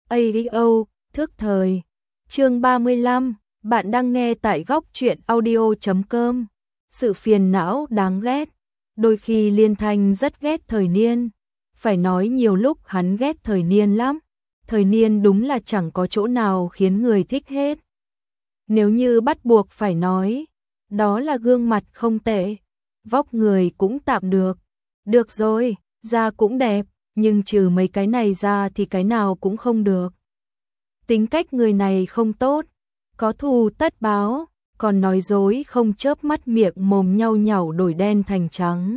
AEO, thức thời. Chương 35, bạn đang nghe tại góc truyện audio.com. Sự phiền não đáng ghét. Đôi khi Liên Thanh rất ghét Thời Niên. Phải nói nhiều lúc hắn ghét Thời Niên lắm. Thời Niên đúng là chẳng có chỗ nào khiến người thích hết. Nếu như bắt buộc phải nói, đó là gương mặt không tệ, vóc người cũng tạm được. Được rồi, da cũng đẹp, nhưng trừ mấy cái này ra thì cái nào cũng không được. Tính cách người này không tốt, có thù tất báo, còn nói dối không chớp mắt, miệng mồm nhau nhàu đổi đen thành trắng.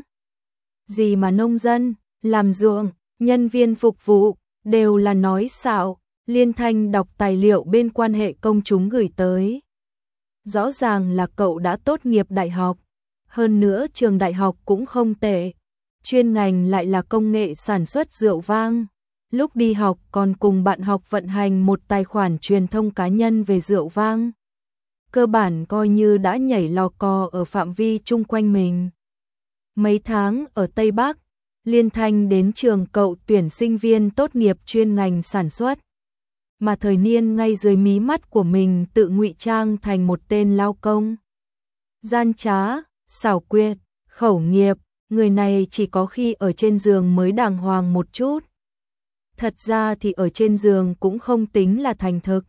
Gì mà nông dân, làm ruộng, nhân viên phục vụ, đều là nói xạo. Liên Thanh đọc tài liệu bên quan hệ công chúng gửi tới. Rõ ràng là cậu đã tốt nghiệp đại học, hơn nữa trường đại học cũng không tệ, chuyên ngành lại là công nghệ sản xuất rượu vang. Lúc đi học còn cùng bạn học vận hành một tài khoản truyền thông cá nhân về rượu vang. Cơ bản coi như đã nhảy lò cò ở phạm vi chung quanh mình. Mấy tháng ở Tây Bắc, Liên Thanh đến trường cậu tuyển sinh viên tốt nghiệp chuyên ngành sản xuất. Mà Thời Niên ngay dưới mí mắt của mình tự ngụy trang thành một tên lao công. Gian trá, xảo quyệt, khẩu nghiệp, người này chỉ có khi ở trên giường mới đàng hoàng một chút. Thật ra thì ở trên giường cũng không tính là thành thực.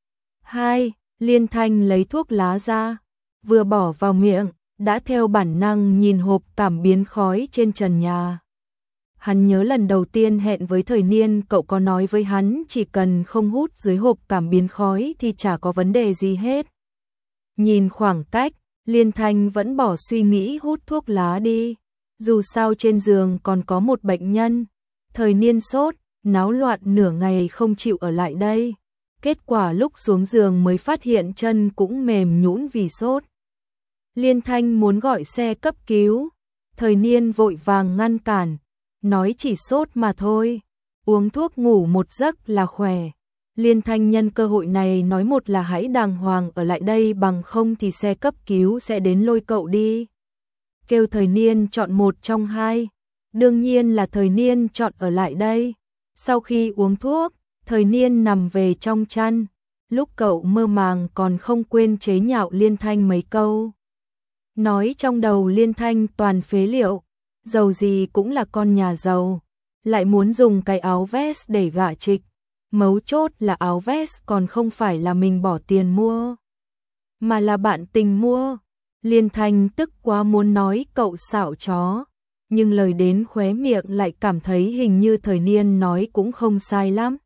2. Liên Thanh lấy thuốc lá ra, vừa bỏ vào miệng, đã theo bản năng nhìn hộp cảm biến khói trên trần nhà. Hắn nhớ lần đầu tiên hẹn với Thời Niên, cậu có nói với hắn chỉ cần không hút dưới hộp cảm biến khói thì chả có vấn đề gì hết. Nhìn khoảng cách, Liên Thanh vẫn bỏ suy nghĩ hút thuốc lá đi. Dù sao trên giường còn có một bệnh nhân. Thời Niên sốt, náo loạn nửa ngày không chịu ở lại đây. Kết quả lúc xuống giường mới phát hiện chân cũng mềm nhũn vì sốt. Liên Thanh muốn gọi xe cấp cứu. Thời Niên vội vàng ngăn cản, nói chỉ sốt mà thôi, uống thuốc ngủ một giấc là khỏe. Liên Thanh nhân cơ hội này nói, một là hãy đàng hoàng ở lại đây, bằng không thì xe cấp cứu sẽ đến lôi cậu đi. Kêu Thời Niên chọn một trong hai. Đương nhiên là Thời Niên chọn ở lại đây. Sau khi uống thuốc, Thời Niên nằm về trong chăn. Lúc cậu mơ màng còn không quên chế nhạo Liên Thanh mấy câu. Nói trong đầu Liên Thanh toàn phế liệu, giàu gì cũng là con nhà giàu, lại muốn dùng cái áo vest để gả trịch. Mấu chốt là áo vest còn không phải là mình bỏ tiền mua, mà là bạn tình mua. Liên Thanh tức quá muốn nói cậu xạo chó, nhưng lời đến khóe miệng lại cảm thấy hình như Thời Niên nói cũng không sai lắm.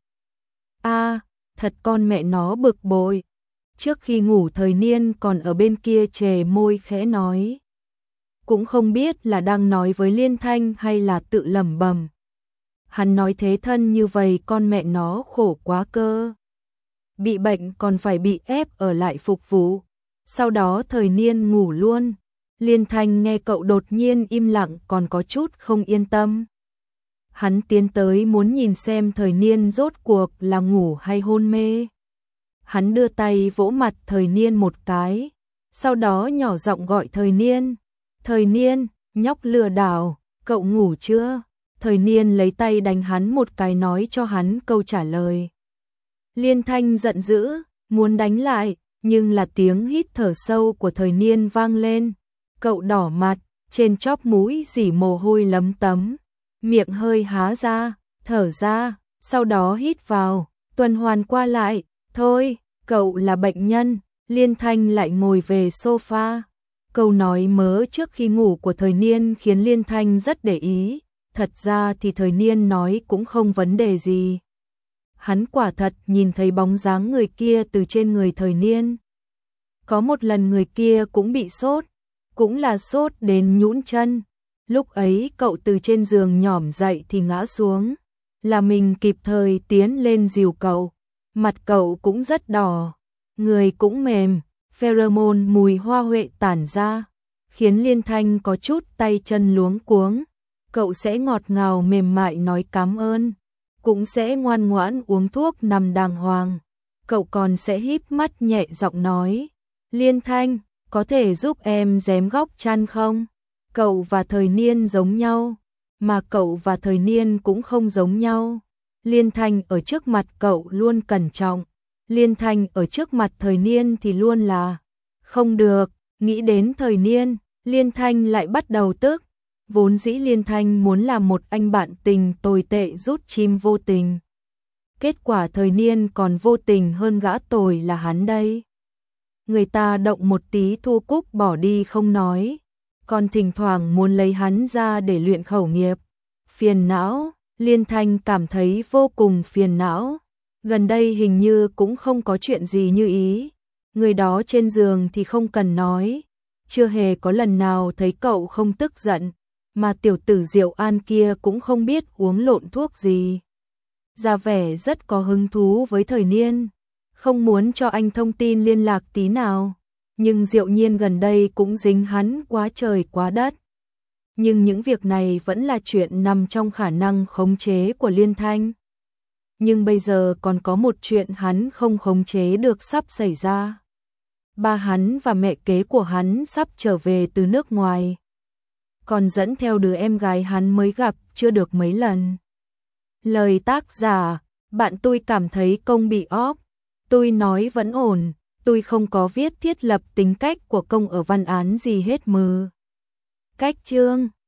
Thật con mẹ nó bực bội. Trước khi ngủ Thời Niên còn ở bên kia chề môi khẽ nói. Cũng không biết là đang nói với Liên Thanh hay là tự lẩm bẩm. Hắn nói thế thân như vậy con mẹ nó khổ quá cơ. Bị bệnh còn phải bị ép ở lại phục vụ. Sau đó Thời Niên ngủ luôn. Liên Thanh nghe cậu đột nhiên im lặng còn có chút không yên tâm. Hắn tiến tới muốn nhìn xem Thời Niên rốt cuộc là ngủ hay hôn mê. Hắn đưa tay vỗ mặt Thời Niên một cái, sau đó nhỏ giọng gọi Thời Niên. Thời Niên, nhóc lừa đảo, cậu ngủ chưa? Thời Niên lấy tay đánh hắn một cái, nói cho hắn câu trả lời. Liên Thanh giận dữ, muốn đánh lại, nhưng là tiếng hít thở sâu của Thời Niên vang lên. Cậu đỏ mặt, trên chóp mũi dỉ mồ hôi lấm tấm, miệng hơi há ra, thở ra, sau đó hít vào, tuần hoàn qua lại. Thôi, cậu là bệnh nhân. Liên Thanh lại ngồi về sofa. Câu nói mớ trước khi ngủ của Thời Niên khiến Liên Thanh rất để ý. Thật ra thì Thời Niên nói cũng không vấn đề gì. Hắn quả thật nhìn thấy bóng dáng người kia từ trên người Thời Niên. Có một lần người kia cũng bị sốt, cũng là sốt đến nhũn chân. Lúc ấy cậu từ trên giường nhỏm dậy thì ngã xuống, là mình kịp thời tiến lên dìu cậu. Mặt cậu cũng rất đỏ, người cũng mềm, pheromone mùi hoa huệ tản ra, khiến Liên Thanh có chút tay chân luống cuống. Cậu sẽ ngọt ngào mềm mại nói cảm ơn, cũng sẽ ngoan ngoãn uống thuốc nằm đàng hoàng. Cậu còn sẽ híp mắt nhẹ giọng nói, Liên Thanh, có thể giúp em dém góc chăn không? Cậu và Thời Niên giống nhau, mà cậu và Thời Niên cũng không giống nhau. Liên Thanh ở trước mặt cậu luôn cẩn trọng, Liên Thanh ở trước mặt Thời Niên thì luôn là không được. Nghĩ đến Thời Niên, Liên Thanh lại bắt đầu tức. Vốn dĩ Liên Thanh muốn làm một anh bạn tình tồi tệ rút chim vô tình. Kết quả Thời Niên còn vô tình hơn gã tồi là hắn đây. Người ta động một tí Thu Cúc bỏ đi không nói, còn thỉnh thoảng muốn lấy hắn ra để luyện khẩu nghiệp. Phiền não, Liên Thanh cảm thấy vô cùng phiền não. Gần đây hình như cũng không có chuyện gì như ý. Người đó trên giường thì không cần nói, chưa hề có lần nào thấy cậu không tức giận, mà tiểu tử Diệu An kia cũng không biết uống lộn thuốc gì. Ra vẻ rất có hứng thú với Thời Niên, không muốn cho anh thông tin liên lạc tí nào, nhưng Diệu Nhiên gần đây cũng dính hắn quá trời quá đất. Nhưng những việc này vẫn là chuyện nằm trong khả năng khống chế của Liên Thanh. Nhưng bây giờ còn có một chuyện hắn không khống chế được sắp xảy ra. Ba hắn và mẹ kế của hắn sắp trở về từ nước ngoài, còn dẫn theo đứa em gái hắn mới gặp chưa được mấy lần. Lời tác giả, bạn tôi cảm thấy công bị óp. Tôi nói vẫn ổn, tôi không có viết thiết lập tính cách của công ở văn án gì hết mừ. Cách chương